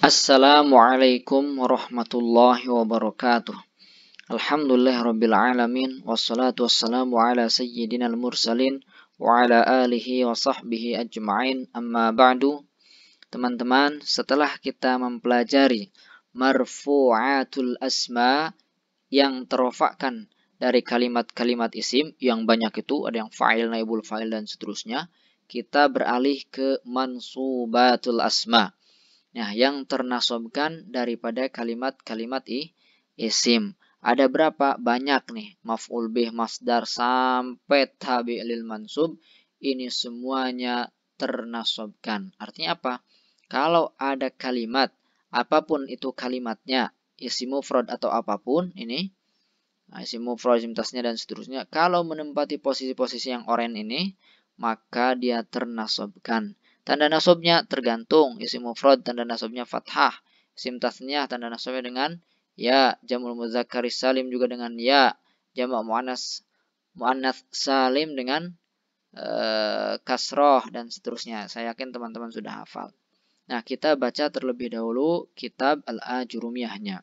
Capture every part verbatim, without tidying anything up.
Assalamualaikum warahmatullahi wabarakatuh. Alhamdulillahirabbil alamin wassalatu wassalamu ala sayyidinal mursalin wa ala alihi wa sahbihi ajma'in. Amma ba'du. Teman-teman, setelah kita mempelajari marfu'atul asma yang terrofakkan dari kalimat-kalimat isim yang banyak itu, ada yang fa'il, naibul fa'il dan seterusnya, kita beralih ke mansubatul asma. Nah, yang ternasobkan daripada kalimat-kalimat isim. Ada berapa? Banyak nih. Maf'ul bih, masdar, sampai tabi' lil mansub. Ini semuanya ternasobkan. Artinya apa? Kalau ada kalimat, apapun itu kalimatnya, isim mufrad atau apapun, ini, nah, isim mufrad, isim tasnya, dan seterusnya. Kalau menempati posisi-posisi yang oranye ini, maka dia ternasobkan. Tanda nasabnya tergantung. Isim mufrad tanda nasabnya fathah. Isim tasniyah tanda nasabnya dengan ya. Jamul muzakkar salim juga dengan ya. Jamak muannas muannats salim dengan uh, kasroh dan seterusnya. Saya yakin teman-teman sudah hafal. Nah, kita baca terlebih dahulu kitab Al-Ajurumiyahnya.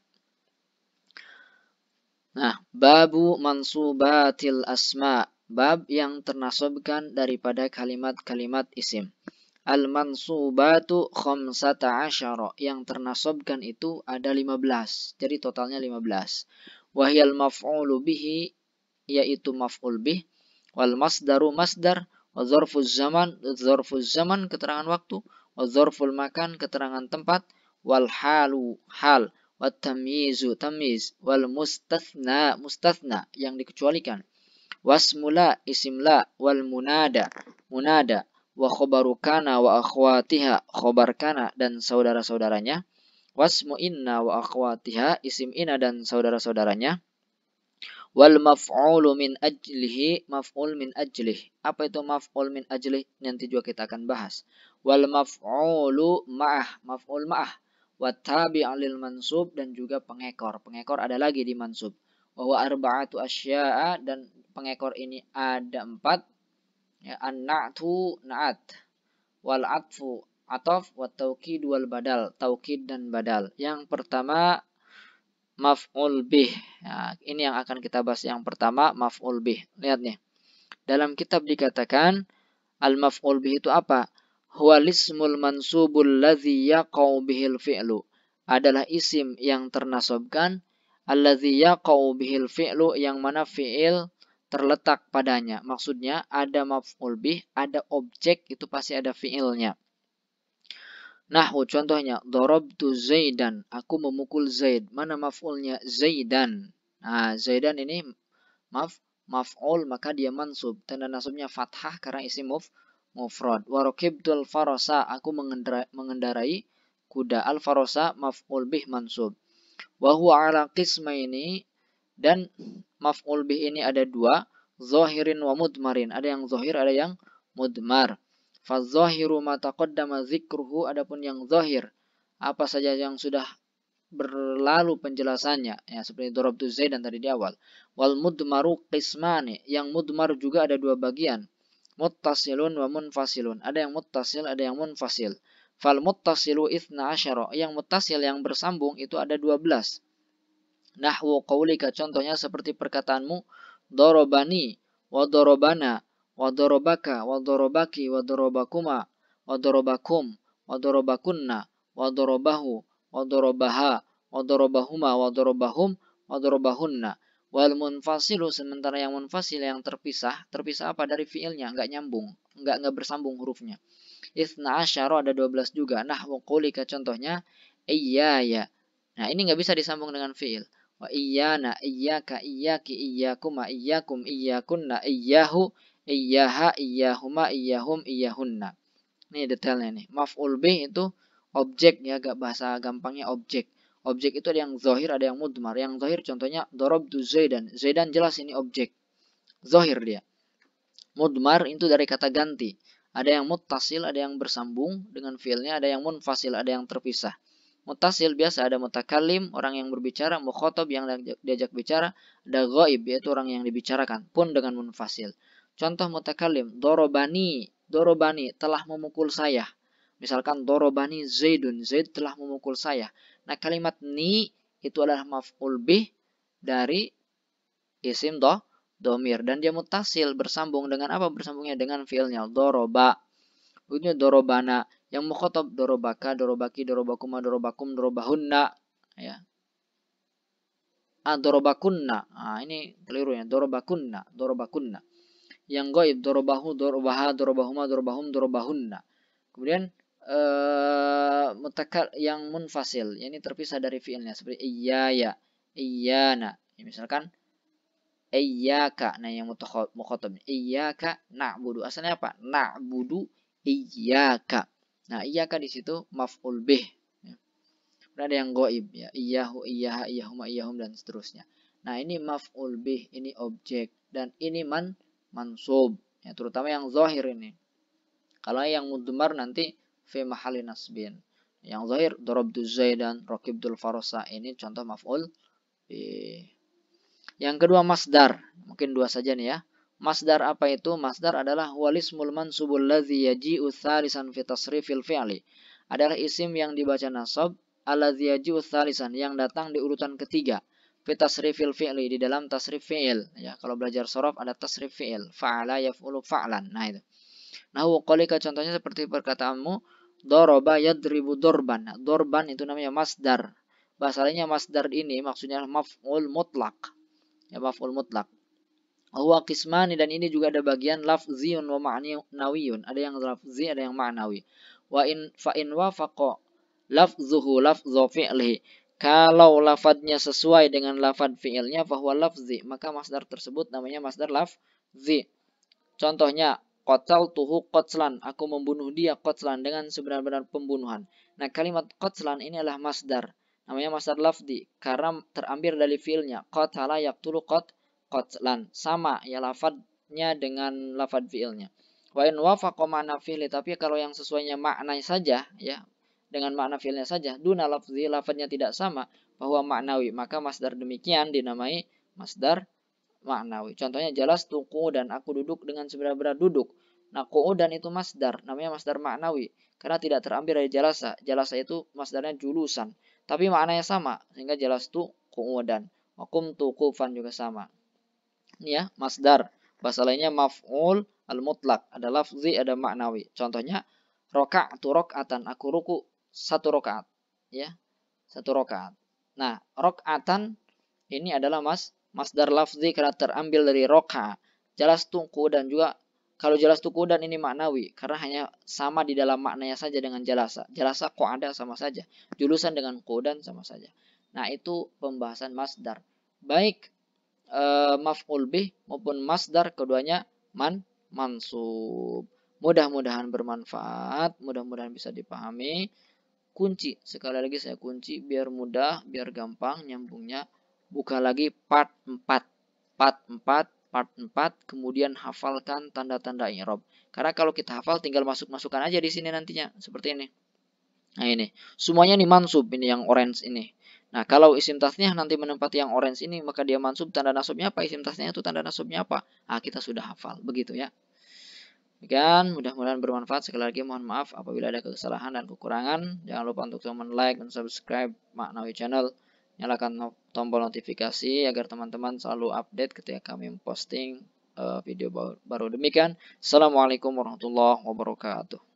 Nah, babu mansubatil asma. Bab yang ternasobkan daripada kalimat-kalimat isim. Al-mansubatu khamsata asyara, yang ternasobkan itu ada lima belas. Jadi totalnya lima belas. Wahyal maf'ulu bihi, yaitu maf'ul bih, wal masdaru masdar, wa dzarfuz zaman, dzarfuz zaman keterangan waktu, wa dzarful makan keterangan tempat, wal halu hal, wa tamyizu tamyiz, wal mustathna mustathna yang dikecualikan, wasmula isimla, wal munada munada, wa khobaru kana wa akhwatiha, khobar kana dan saudara-saudaranya, wasmu inna wa akhwatiha, isim inna dan saudara-saudaranya, wal maf'ulu min ajlihi, maf'ul min ajlih. Apa itu maf'ul min ajlih? Nanti juga kita akan bahas. Wal maf'ulu ma'ah, maf'ul ma'ah, wa tabi'an lil mansub, dan juga pengekor. Pengekor ada lagi di mansub. Wa huwa arba'atu asya'a, dan pengekor ini ada empat. Ya, an-na'tu na'at, wal atfu ataf, wa taukid wal badal, taukid dan badal. Yang pertama maf'ul bih. Ya, ini yang akan kita bahas. Yang pertama maf'ul bih. Lihat nih. Dalam kitab dikatakan al-maf'ul bih itu apa? Huwa lismul mansubul ladzi yaqau bihil fi'lu. Adalah isim yang ternasobkan, alladzi yaqau bihil fi'lu, yang mana fi'il terletak padanya. Maksudnya ada maf'ul bih, ada objek, itu pasti ada fi'ilnya. Nahwu contohnya, darabtu Zaidan, aku memukul Zaid. Mana maf'ulnya? Zaidan. Nah, Zaidan ini maf maf'ul, maka dia mansub. Tanda nasabnya fathah karena isim muf mufrad. Wa rakibtul farasa, aku mengendarai, mengendarai kuda. Al farasa maf'ul bih mansub. Wa huwa ala qismaini, dan maf'ul bih ini ada dua, zahirin wa mudmarin. Ada yang zahir, ada yang mudmar. Fadzahiru ma taqaddama dzikruhu, adapun yang zahir apa saja yang sudah berlalu penjelasannya, ya, seperti darabtu Zaidan tadi di awal. Wal mudmaru qismani, yang mudmar juga ada dua bagian, muttasilun wa munfasilun. Ada yang muttasil, ada yang munfasil. Fal muttasilu itsna asyara, yang muttasil yang bersambung itu ada dua belas. Nahwu qaulika, contohnya seperti perkataanmu, darabani wa darabana wa darabaka wa darabaki wa darabakuma wa darabakum wa darabakunna wa darabahu wa darabaha wa darabahuma wa darabahum wa darabahunna. Wal munfasilu, sementara yang munfasil yang terpisah, terpisah apa? Dari fiilnya, enggak nyambung, enggak enggak bersambung hurufnya. Itsna asyara ada dua belas juga. Nahwu qaulika, contohnya iyyaya. Nah, ini enggak bisa disambung dengan fiil. Wa iyyana, iyyaka, iyyaki, iyyakuma, iyyakum, iyyakunna, iyyahu, iyyaha, iyyahuma, iyyahum, iyyahunna. Ini detailnya nih. Maf'ul bih itu objek, ya, agak bahasa gampangnya objek. Objek itu ada yang zahir, ada yang mudmar. Yang zahir contohnya darabtu Zaidan. Zaidan jelas ini objek. Zahir dia. Mudmar itu dari kata ganti. Ada yang muttasil, ada yang bersambung dengan fiilnya, ada yang munfasil, ada yang terpisah. Muttasil biasa ada mutakallim, orang yang berbicara, mukhatab yang diajak bicara, ada ghaib, yaitu orang yang dibicarakan, pun dengan munfasil. Contoh mutakallim, dorobani, dorobani telah memukul saya. Misalkan dorobani Zaidun, Zaid telah memukul saya. Nah, kalimat ni itu adalah maf'ul bih dari isim doh, domir. Dan dia mutasil, bersambung dengan apa? Bersambungnya dengan fiilnya, doroba. Begitu dorobana. Yang mukhotob dorobaka, dorobaki, dorobakuma, dorobakum, dorobahunna. Ya. Ah, dorobakunna. Ah, ini keliru ya. Dorobakunna, dorobakunna. Yang goib, dorobahu, dorobaha, dorobahuma, dorobahum, dorobahunna. Kemudian uh, mutakal yang munfasil, ini terpisah dari fiilnya seperti iyaya, iyana. Ya, misalkan iyyaka, nah yang mukhatab, iyyaka na'budu. Asalnya apa? Na'budu iyyaka. Nah, iyyaka di situ maf'ul bih. Ada yang goib ya, iyahu, iyaha, iyahuma, iyahum dan seterusnya. Nah, ini maf'ul bih, ini objek dan ini man mansub. Ya, terutama yang zahir ini. Kalau yang mudmar nanti fi mahalli nasbin. Yang zahir darabtu zaidan, raqibtul farasa, ini contoh maf'ul bih. Yang kedua masdar, mungkin dua saja nih ya. Masdar apa itu? Masdar adalah walismul mansubul ladzi yaji'u tsalisan fi tasrifil fi'li. Adalah isim yang dibaca nasab alladzi yaji'u tsalisan, yang datang di urutan ketiga. Fi tasrifil fi'li, di dalam tasrif fi'il. Ya, kalau belajar sorof ada tasrif fi'il. Fa'ala yaf'ulu fa'lan. Nah itu. Nah, qalika contohnya seperti perkataanmu doroba yadribu dorban. Nah, dorban itu namanya masdar. Bahasanya masdar ini maksudnya maf'ul mutlak. Ya, maf'ul mutlak. Huwa qismani, dan ini juga ada bagian lafziyun wa ma'nawiyun. Ada yang lafzi, ada yang ma'nawi. Wa in fa in wafaqa lafzuhu lafzu fi'lihi. Kalau lafadznya sesuai dengan lafadz fi'ilnya fahuwa lafzi, maka masdar tersebut namanya masdar lafzi. Contohnya qataltuhu qatlan, aku membunuh dia qatlan, dengan sebenar-benar pembunuhan. Nah, kalimat qatlan ini adalah masdar. Namanya masdar lafzi karena terambil dari fiilnya. Qatala yaqtulu qat qatlan. Sama ya lafadznya dengan lafadz fiilnya. Wa in wafaqa ma'na fi'li, tapi kalau yang sesuainya maknanya saja ya, dengan makna fiilnya saja, duna lafzi, lafadznya tidak sama, bahwa maknawi, maka masdar demikian dinamai masdar maknawi. Contohnya jalas tuku, dan aku duduk dengan sebenar-benar duduk. Nah, qu'udan itu masdar, namanya masdar maknawi karena tidak terambil dari jalasa. Jalasa itu masdarnya julusan, tapi maknanya sama, sehingga jalas tu qu'udan. Wa qumtu qufan juga sama. Ini ya, masdar. Bahasa lainnya maf'ul al-mutlak, ada lafzi, ada maknawi. Contohnya roka'tu rok'atan, aku ruku satu rokaat, ya, satu rokaat. Nah, rok'atan ini adalah mas masdar lafzi karena terambil dari roka. Jalas tuku, dan juga kalau jalas tuku dan ini maknawi karena hanya sama di dalam maknanya saja dengan jalasa. Jalasa qu'ada sama saja, julusan dengan qu'udan sama saja. Nah, itu pembahasan masdar. Baik e, maf'ul bih maupun masdar, keduanya man mansub. Mudah-mudahan bermanfaat, mudah-mudahan bisa dipahami. Kunci, sekali lagi saya kunci biar mudah, biar gampang nyambungnya. Buka lagi part empat. Part empat, part empat, kemudian hafalkan tanda-tanda i'rab. Karena kalau kita hafal tinggal masuk-masukkan aja di sini nantinya, seperti ini. Nah, ini. Semuanya nih mansub, ini yang orange ini. Nah, kalau isim tasniah nanti menempati yang orange ini, maka dia mansub, tanda nasabnya apa? Isim tasniah itu tanda nasabnya apa? Ah, kita sudah hafal, begitu ya. Demikian, mudah-mudahan bermanfaat. Sekali lagi mohon maaf apabila ada kesalahan dan kekurangan. Jangan lupa untuk teman like dan subscribe Maknawi Channel. Nyalakan tombol notifikasi agar teman-teman selalu update ketika kami memposting uh, video baru. Demikian, assalamualaikum warahmatullahi wabarakatuh.